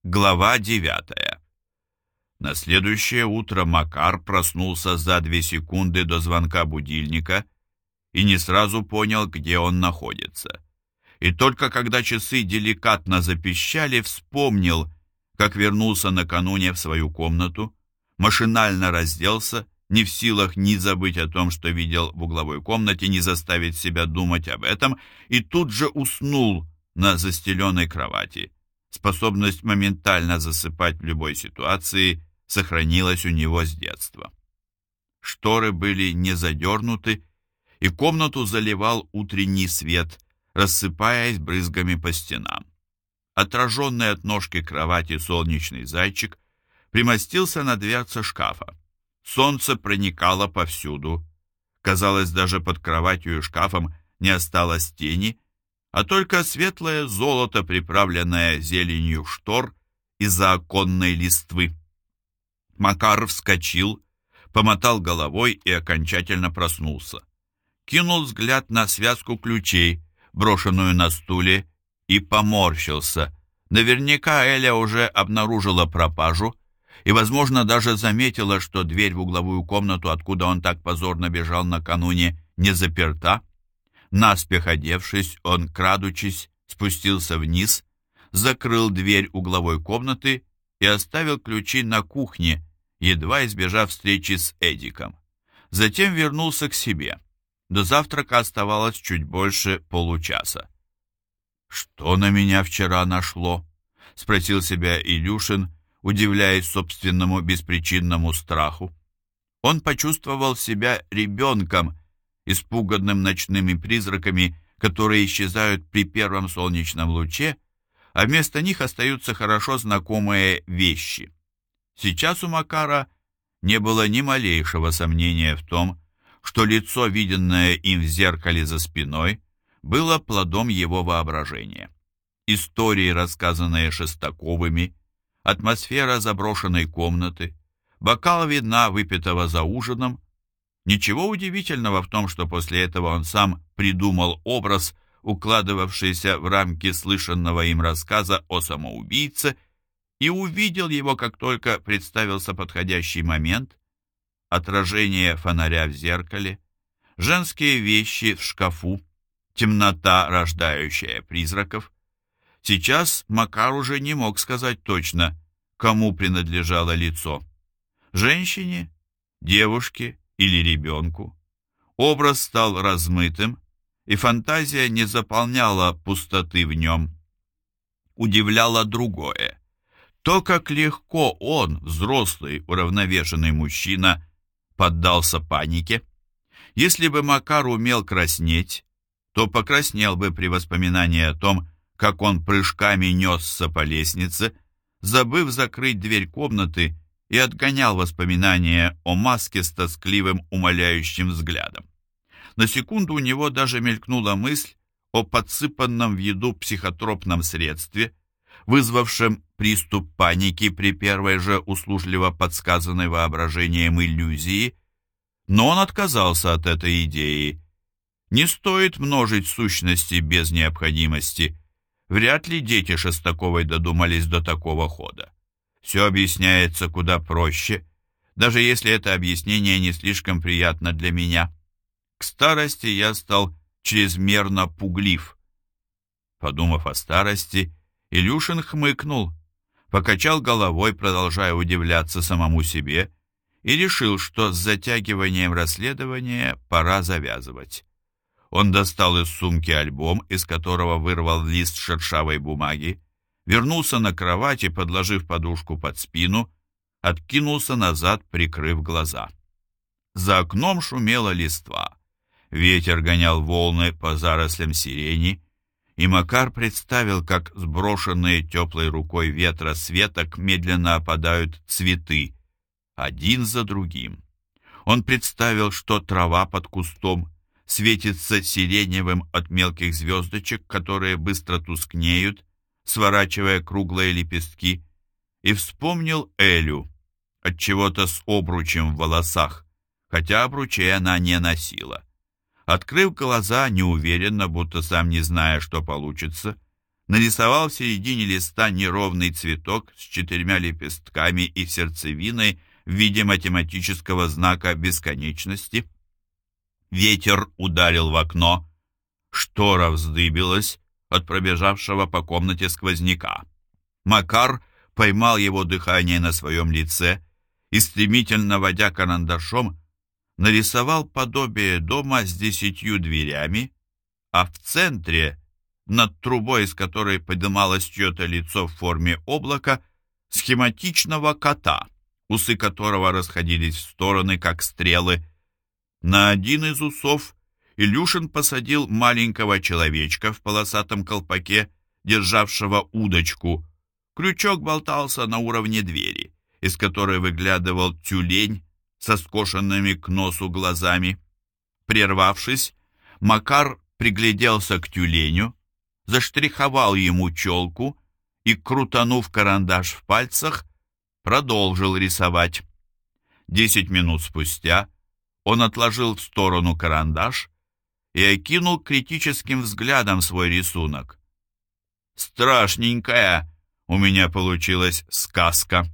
Глава 9. На следующее утро Макар проснулся за 2 секунды до звонка будильника и не сразу понял, где он находится. И только когда часы деликатно запищали, вспомнил, как вернулся накануне в свою комнату, машинально разделся, не в силах ни забыть о том, что видел в угловой комнате, ни заставить себя думать об этом, и тут же уснул на застеленной кровати. Способность моментально засыпать в любой ситуации сохранилась у него с детства. Шторы были не задернуты, и комнату заливал утренний свет, рассыпаясь брызгами по стенам. Отраженный от ножки кровати солнечный зайчик примостился на дверце шкафа. Солнце проникало повсюду. Казалось, даже под кроватью и шкафом не осталось тени, а только светлое золото, приправленное зеленью штор из-за оконной листвы. Макар вскочил, помотал головой и окончательно проснулся. Кинул взгляд на связку ключей, брошенную на стуле, и поморщился. Наверняка Эля уже обнаружила пропажу и, возможно, даже заметила, что дверь в угловую комнату, откуда он так позорно бежал накануне, не заперта. Наспех одевшись, он, крадучись, спустился вниз, закрыл дверь угловой комнаты и оставил ключи на кухне, едва избежав встречи с Эдиком. Затем вернулся к себе. До завтрака оставалось чуть больше получаса. «Что на меня вчера нашло?» — спросил себя Илюшин, удивляясь собственному беспричинному страху. Он почувствовал себя ребенком, испуганным ночными призраками, которые исчезают при первом солнечном луче, а вместо них остаются хорошо знакомые вещи. Сейчас у Макара не было ни малейшего сомнения в том, что лицо, виденное им в зеркале за спиной, было плодом его воображения. Истории, рассказанные Шестаковыми, атмосфера заброшенной комнаты, бокал вина, выпитого за ужином. Ничего удивительного в том, что после этого он сам придумал образ, укладывавшийся в рамки слышанного им рассказа о самоубийце, и увидел его, как только представился подходящий момент. Отражение фонаря в зеркале, женские вещи в шкафу, темнота, рождающая призраков. Сейчас Макар уже не мог сказать точно, кому принадлежало лицо. Женщине, девушке или ребенку. Образ стал размытым, и фантазия не заполняла пустоты в нем. Удивляло другое. То, как легко он, взрослый, уравновешенный мужчина, поддался панике. Если бы Макар умел краснеть, то покраснел бы при воспоминании о том, как он прыжками несся по лестнице, забыв закрыть дверь комнаты, и отгонял воспоминания о маске с тоскливым умоляющим взглядом. На секунду у него даже мелькнула мысль о подсыпанном в еду психотропном средстве, вызвавшем приступ паники при первой же услужливо подсказанной воображением иллюзии, но он отказался от этой идеи. Не стоит множить сущности без необходимости. Вряд ли дети Шестаковой додумались до такого хода. Все объясняется куда проще, даже если это объяснение не слишком приятно для меня. К старости я стал чрезмерно пуглив. Подумав о старости, Илюшин хмыкнул, покачал головой, продолжая удивляться самому себе, и решил, что с затягиванием расследования пора завязывать. Он достал из сумки альбом, из которого вырвал лист шершавой бумаги, вернулся на кровать и, подложив подушку под спину, откинулся назад, прикрыв глаза. За окном шумела листва. Ветер гонял волны по зарослям сирени, и Макар представил, как сброшенные теплой рукой ветра с веток медленно опадают цветы, один за другим. Он представил, что трава под кустом светится сиреневым от мелких звездочек, которые быстро тускнеют, сворачивая круглые лепестки, и вспомнил Элю, отчего-то с обручем в волосах, хотя обручей она не носила. Открыв глаза, неуверенно, будто сам не зная, что получится, нарисовал в середине листа неровный цветок с 4 лепестками и сердцевиной в виде математического знака бесконечности. Ветер ударил в окно, штора вздыбилась от пробежавшего по комнате сквозняка. Макар поймал его дыхание на своем лице и, стремительно водя карандашом, нарисовал подобие дома с 10 дверями, а в центре, над трубой, из которой поднималось чье-то лицо в форме облака, схематичного кота, усы которого расходились в стороны, как стрелы. На один из усов Илюшин посадил маленького человечка в полосатом колпаке, державшего удочку. Крючок болтался на уровне двери, из которой выглядывал тюлень со скошенными к носу глазами. Прервавшись, Макар пригляделся к тюленю, заштриховал ему челку и, крутанув карандаш в пальцах, продолжил рисовать. 10 минут спустя он отложил в сторону карандаш и окинул критическим взглядом свой рисунок. «Страшненькая у меня получилась сказка».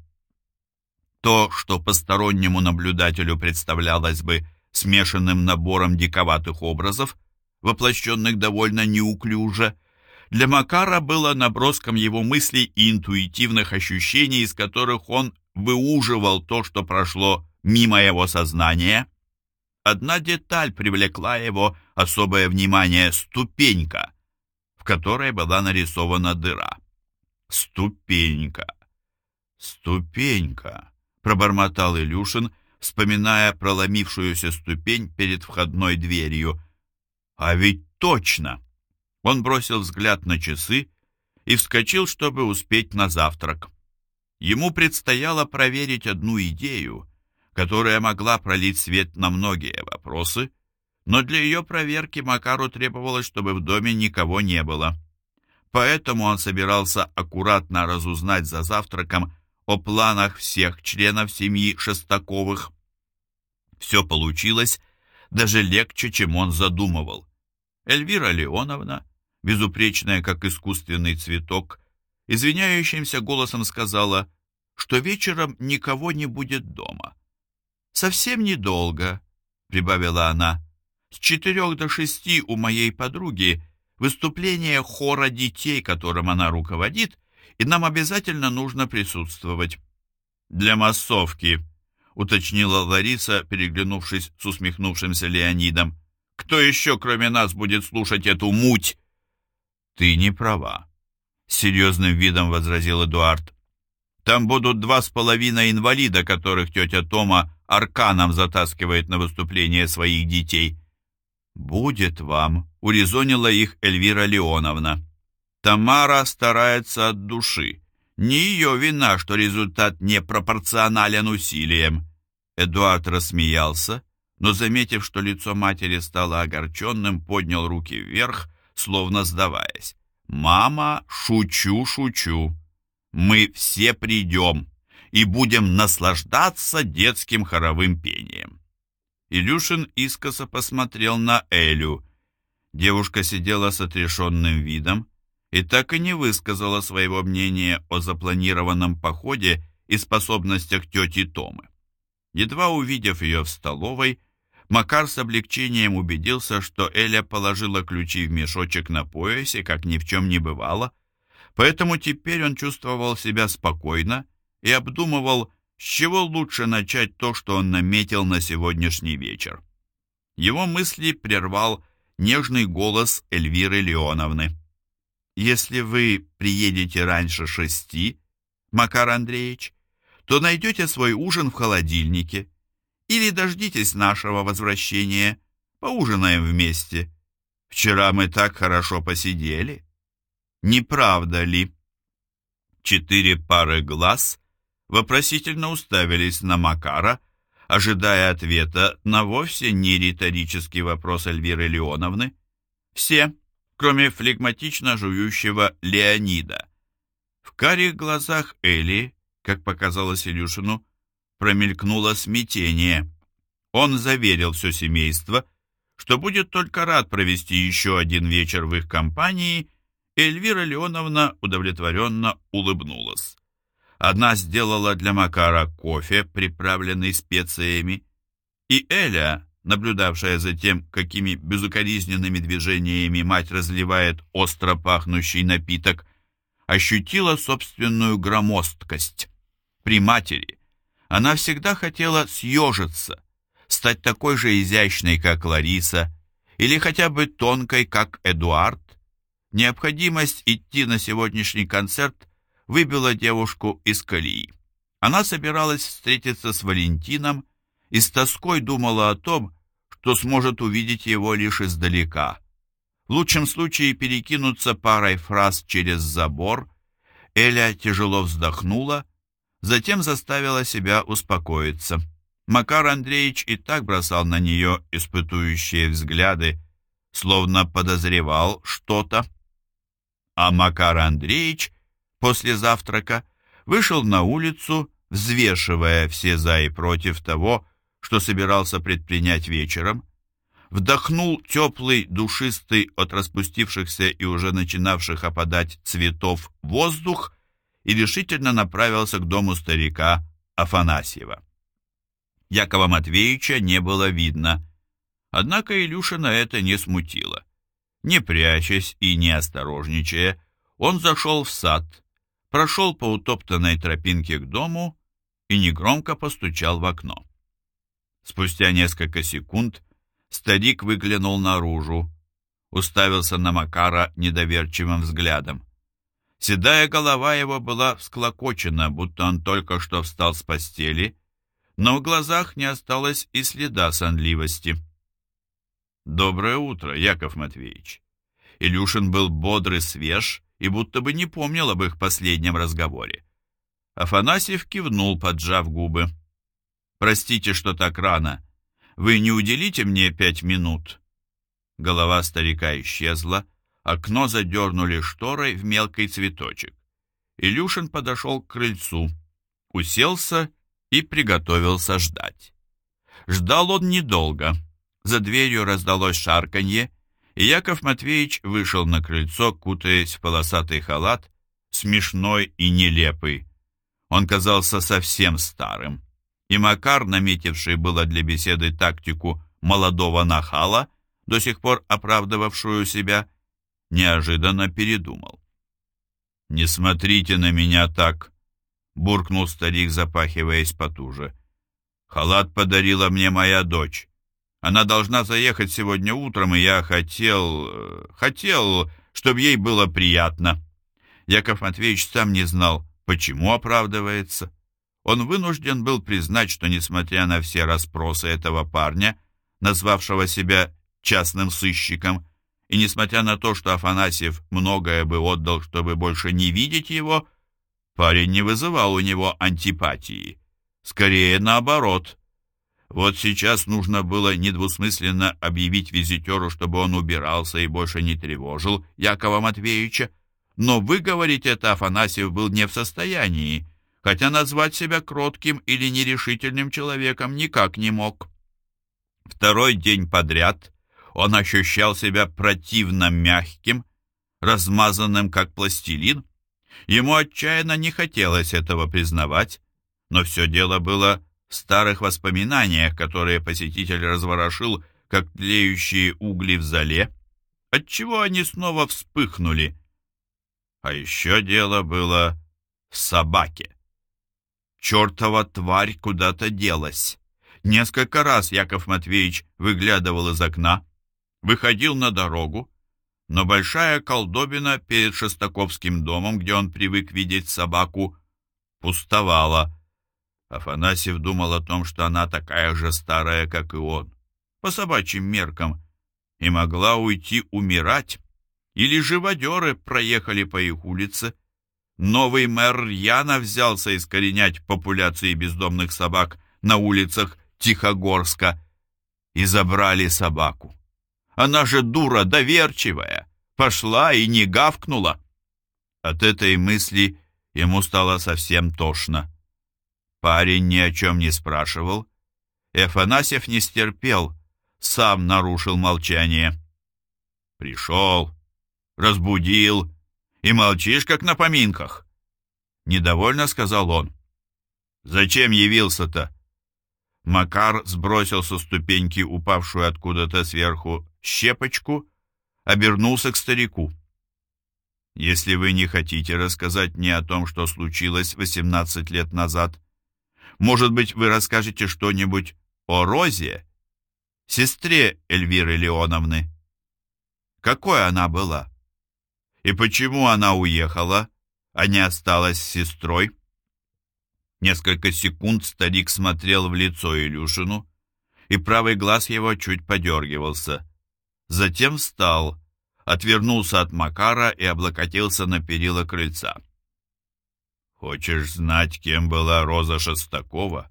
То, что постороннему наблюдателю представлялось бы смешанным набором диковатых образов, воплощенных довольно неуклюже, для Макара было наброском его мыслей и интуитивных ощущений, из которых он выуживал то, что прошло мимо его сознания. Одна деталь привлекла его особое внимание — ступенька, в которой была нарисована дыра. «Ступенька, ступенька», — пробормотал Илюшин, вспоминая проломившуюся ступень перед входной дверью. «А ведь точно!» Он бросил взгляд на часы и вскочил, чтобы успеть на завтрак. Ему предстояло проверить одну идею, которая могла пролить свет на многие вопросы, но для ее проверки Макару требовалось, чтобы в доме никого не было. Поэтому он собирался аккуратно разузнать за завтраком о планах всех членов семьи Шестаковых. Все получилось даже легче, чем он задумывал. Эльвира Леоновна, безупречная, как искусственный цветок, извиняющимся голосом сказала, что вечером никого не будет дома. «Совсем недолго», — прибавила она. «С 4 до 6 у моей подруги выступление хора детей, которым она руководит, и нам обязательно нужно присутствовать». «Для массовки», — уточнила Лариса, переглянувшись с усмехнувшимся Леонидом. «Кто еще, кроме нас, будет слушать эту муть?» «Ты не права», — с серьезным видом возразил Эдуард. «Там будут 2,5 инвалида, которых тетя Тома арканом затаскивает на выступление своих детей». «Будет вам», — урезонила их Эльвира Леоновна. «Тамара старается от души. Не ее вина, что результат не пропорционален усилиям». Эдуард рассмеялся, но, заметив, что лицо матери стало огорченным, поднял руки вверх, словно сдаваясь. «Мама, шучу, шучу. Мы все придем и будем наслаждаться детским хоровым пением». Илюшин искоса посмотрел на Элю. Девушка сидела с отрешенным видом и так и не высказала своего мнения о запланированном походе и способностях тети Томы. Едва увидев ее в столовой, Макар с облегчением убедился, что Эля положила ключи в мешочек на поясе, как ни в чем не бывало, поэтому теперь он чувствовал себя спокойно и обдумывал, с чего лучше начать то, что он наметил на сегодняшний вечер. Его мысли прервал нежный голос Эльвиры Леоновны. «Если вы приедете раньше 6, Макар Андреевич, то найдете свой ужин в холодильнике. Или дождитесь нашего возвращения, поужинаем вместе. Вчера мы так хорошо посидели. Не правда ли?» 4 пары глаз вопросительно уставились на Макара, ожидая ответа на вовсе не риторический вопрос Эльвиры Леоновны. Все, кроме флегматично жующего Леонида. В карих глазах Эли, как показалось Илюшину, промелькнуло смятение. Он заверил все семейство, что будет только рад провести еще один вечер в их компании Эльвира Леоновна удовлетворенно улыбнулась. Она сделала для Макара кофе, приправленный специями, и Эля, наблюдавшая за тем, какими безукоризненными движениями мать разливает остро пахнущий напиток, ощутила собственную громоздкость. При матери она всегда хотела съежиться, стать такой же изящной, как Лариса, или хотя бы тонкой, как Эдуард. Необходимость идти на сегодняшний концерт выбила девушку из колеи. Она собиралась встретиться с Валентином и с тоской думала о том, что сможет увидеть его лишь издалека. В лучшем случае перекинуться парой фраз через забор. Эля тяжело вздохнула, затем заставила себя успокоиться. Макар Андреевич и так бросал на нее испытующие взгляды, словно подозревал что-то. А Макар Андреевич после завтрака вышел на улицу, взвешивая все за и против того, что собирался предпринять вечером, вдохнул теплый, душистый от распустившихся и уже начинавших опадать цветов воздух и решительно направился к дому старика Афанасьева. Якова Матвеевича не было видно, однако Илюшина это не смутило. Не прячась и не осторожничая, он зашел в сад, прошел по утоптанной тропинке к дому и негромко постучал в окно. Спустя несколько секунд старик выглянул наружу, уставился на Макара недоверчивым взглядом. Седая голова его была всклокочена, будто он только что встал с постели, но в глазах не осталось и следа сонливости. «Доброе утро, Яков Матвеевич». Илюшин был бодр и свеж и будто бы не помнил об их последнем разговоре. Афанасьев кивнул, поджав губы. «Простите, что так рано. Вы не уделите мне 5 минут?» Голова старика исчезла, окно задернули шторой в мелкий цветочек. Илюшин подошел к крыльцу, уселся и приготовился ждать. Ждал он недолго. За дверью раздалось шарканье, и Яков Матвеевич вышел на крыльцо, кутаясь в полосатый халат, смешной и нелепый. Он казался совсем старым, и Макар, наметивший было для беседы тактику молодого нахала, до сих пор оправдывавшую себя, неожиданно передумал. «Не смотрите на меня так!» — буркнул старик, запахиваясь потуже. «Халат подарила мне моя дочь. Она должна заехать сегодня утром, и я хотел, чтобы ей было приятно». Яков Матвеевич сам не знал, почему оправдывается. Он вынужден был признать, что, несмотря на все расспросы этого парня, назвавшего себя частным сыщиком, и несмотря на то, что Афанасьев многое бы отдал, чтобы больше не видеть его, парень не вызывал у него антипатии. Скорее наоборот. Вот сейчас нужно было недвусмысленно объявить визитеру, чтобы он убирался и больше не тревожил Якова Матвеевича, но выговорить это Афанасьев был не в состоянии, хотя назвать себя кротким или нерешительным человеком никак не мог. Второй день подряд он ощущал себя противно мягким, размазанным как пластилин. Ему отчаянно не хотелось этого признавать, но все дело было в старых воспоминаниях, которые посетитель разворошил, как тлеющие угли в золе, отчего они снова вспыхнули. А еще дело было в собаке. Чертова тварь куда-то делась. Несколько раз Яков Матвеевич выглядывал из окна, выходил на дорогу, но большая колдобина перед Шестаковским домом, где он привык видеть собаку, пустовала. Афанасьев думал о том, что она такая же старая, как и он, по собачьим меркам, и могла уйти умирать, или живодеры проехали по их улице. Новый мэр рьяно взялся искоренять популяции бездомных собак на улицах Тихогорска, и забрали собаку. Она же дура доверчивая, пошла и не гавкнула. От этой мысли ему стало совсем тошно. Парень ни о чем не спрашивал, и Афанасьев не стерпел, сам нарушил молчание. Пришел, разбудил И молчишь, как на поминках. Недовольно сказал он. Зачем явился-то? Макар сбросил со ступеньки упавшую откуда-то сверху щепочку, обернулся к старику. Если вы не хотите рассказать мне о том, что случилось 18 лет назад, может быть, вы расскажете что-нибудь о Розе, сестре Эльвиры Леоновны? Какой она была? И почему она уехала, а не осталась с сестрой? Несколько секунд старик смотрел в лицо Илюшину, и правый глаз его чуть подергивался. Затем встал, отвернулся от Макара и облокотился на перила крыльца. «Хочешь знать, кем была Роза Шестакова?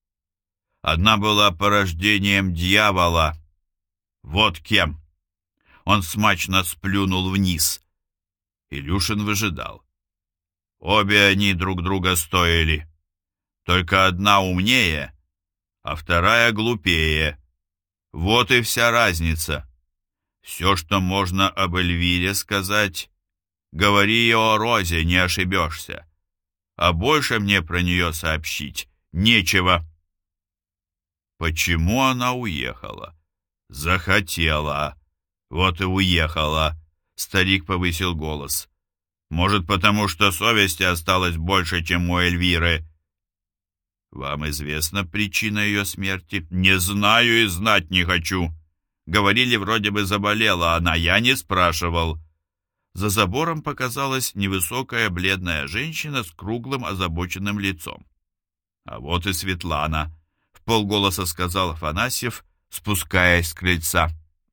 Она была порождением дьявола. Вот кем!» Он смачно сплюнул вниз. Илюшин выжидал. Обе они друг друга стоили. Только одна умнее, а вторая глупее. Вот и вся разница. Все, что можно об Эльвире сказать, говори о Розе, не ошибешься. А больше мне про нее сообщить нечего. Почему она уехала? Захотела. Вот и уехала. Старик повысил голос. Может, потому что совести осталось больше, чем у Эльвиры. Вам известна причина ее смерти? Не знаю и знать не хочу. Говорили, вроде бы заболела она, я не спрашивал. За забором показалась невысокая бледная женщина с круглым озабоченным лицом. А вот и Светлана, вполголоса сказал Афанасьев, спускаясь с крыльца.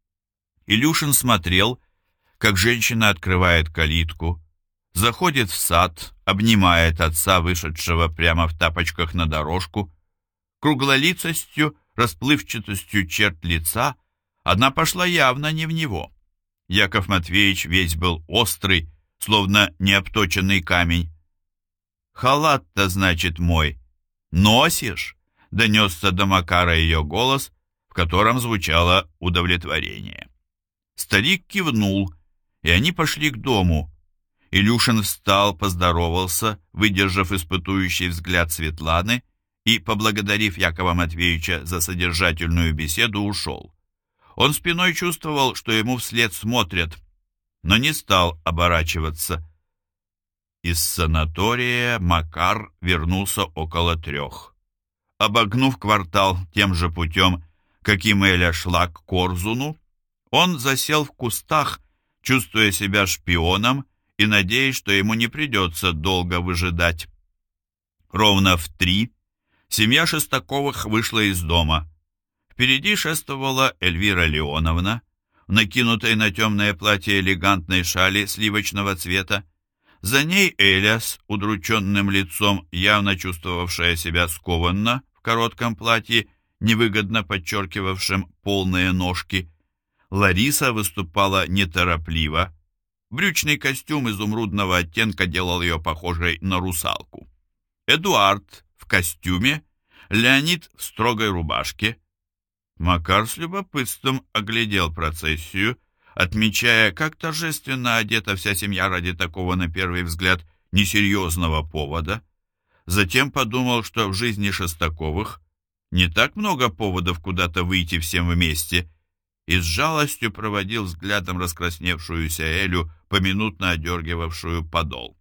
Илюшин смотрел, как женщина открывает калитку, заходит в сад, обнимает отца, вышедшего прямо в тапочках на дорожку. Круглолицостью, расплывчатостью черт лица она пошла явно не в него. Яков Матвеевич весь был острый, словно необточенный камень. «Халат-то, значит, мой. Носишь?» — донесся до Макара ее голос, в котором звучало удовлетворение. Старик кивнул, и они пошли к дому. Илюшин встал, поздоровался, выдержав испытующий взгляд Светланы, и, поблагодарив Якова Матвеевича за содержательную беседу, ушел. Он спиной чувствовал, что ему вслед смотрят, но не стал оборачиваться. Из санатория Макар вернулся около 3. Обогнув квартал тем же путем, каким Эля шла к Корзуну, он засел в кустах, чувствуя себя шпионом и надеясь, что ему не придется долго выжидать. Ровно в 3 семья Шестаковых вышла из дома. Впереди шествовала Эльвира Леоновна, накинутой на темное платье элегантной шали сливочного цвета. За ней Эля с удрученным лицом, явно чувствовавшая себя скованно в коротком платье, невыгодно подчеркивавшем полные ножки. Лариса выступала неторопливо. Брючный костюм изумрудного оттенка делал ее похожей на русалку. Эдуард в костюме, Леонид в строгой рубашке. Макар с любопытством оглядел процессию, отмечая, как торжественно одета вся семья ради такого, на первый взгляд, несерьезного повода. Затем подумал, что в жизни Шестаковых не так много поводов куда-то выйти всем вместе, и с жалостью проводил взглядом раскрасневшуюся Элю, поминутно одергивавшую подол.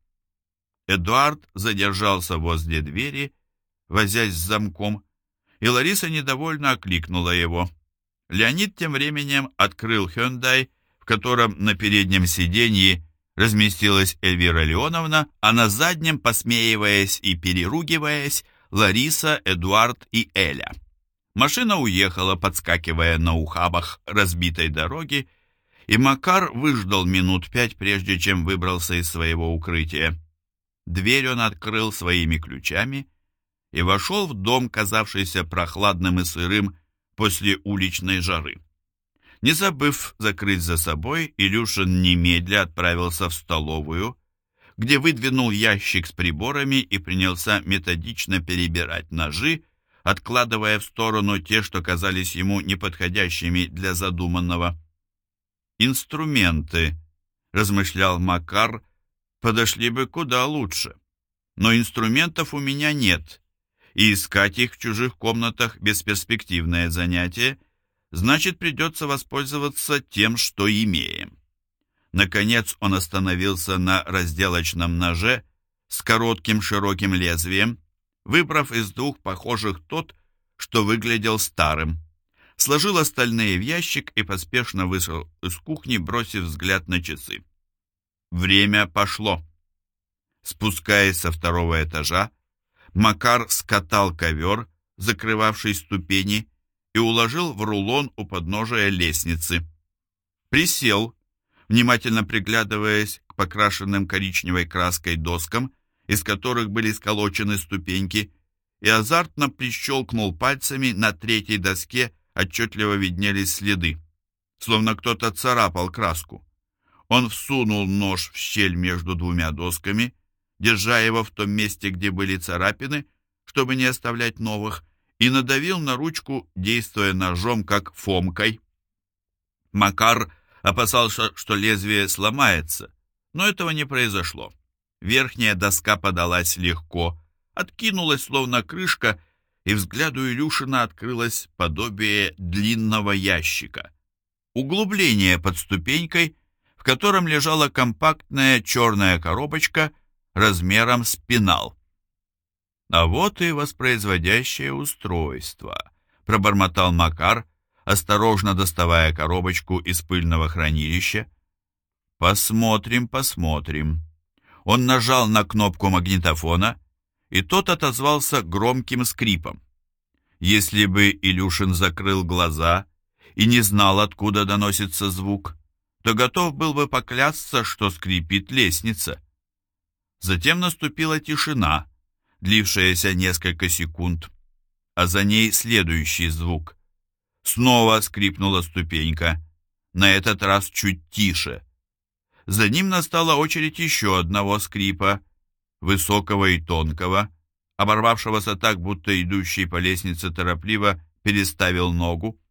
Эдуард задержался возле двери, возясь с замком, и Лариса недовольно окликнула его. Леонид тем временем открыл Hyundai, в котором на переднем сиденье разместилась Эльвира Леоновна, а на заднем, посмеиваясь и переругиваясь, Лариса, Эдуард и Эля. Машина уехала, подскакивая на ухабах разбитой дороги, и Макар выждал минут 5, прежде чем выбрался из своего укрытия. Дверь он открыл своими ключами и вошел в дом, казавшийся прохладным и сырым после уличной жары. Не забыв закрыть за собой, Илюшин немедля отправился в столовую, где выдвинул ящик с приборами и принялся методично перебирать ножи, откладывая в сторону те, что казались ему неподходящими для задуманного. «Инструменты», — размышлял Макар, подошли бы куда лучше. Но инструментов у меня нет, и искать их в чужих комнатах бесперспективное занятие, значит, придется воспользоваться тем, что имеем. Наконец он остановился на разделочном ноже с коротким широким лезвием, выбрав из двух похожих тот, что выглядел старым. Сложил остальные в ящик и поспешно вышел из кухни, бросив взгляд на часы. Время пошло. Спускаясь со второго этажа, Макар скатал ковер, закрывавший ступени, и уложил в рулон у подножия лестницы. Присел, внимательно приглядываясь к покрашенным коричневой краской доскам, из которых были сколочены ступеньки, и азартно прищелкнул пальцами. На третьей доске отчетливо виднелись следы, словно кто-то царапал краску. Он всунул нож в щель между двумя досками, держа его в том месте, где были царапины, чтобы не оставлять новых, и надавил на ручку, действуя ножом как фомкой. Макар опасался, что лезвие сломается, но этого не произошло. Верхняя доска подалась легко, откинулась словно крышка, и взгляду Илюшина открылось подобие длинного ящика. Углубление под ступенькой, в котором лежала компактная черная коробочка размером с пенал. «А вот и воспроизводящее устройство», — пробормотал Макар, осторожно доставая коробочку из пыльного хранилища. «Посмотрим, посмотрим». Он нажал на кнопку магнитофона, и тот отозвался громким скрипом. Если бы Илюшин закрыл глаза и не знал, откуда доносится звук, то готов был бы поклясться, что скрипит лестница. Затем наступила тишина, длившаяся несколько секунд, а за ней следующий звук. Снова скрипнула ступенька, на этот раз чуть тише. За ним настала очередь еще одного скрипа, высокого и тонкого, оборвавшегося так, будто идущий по лестнице торопливо переставил ногу.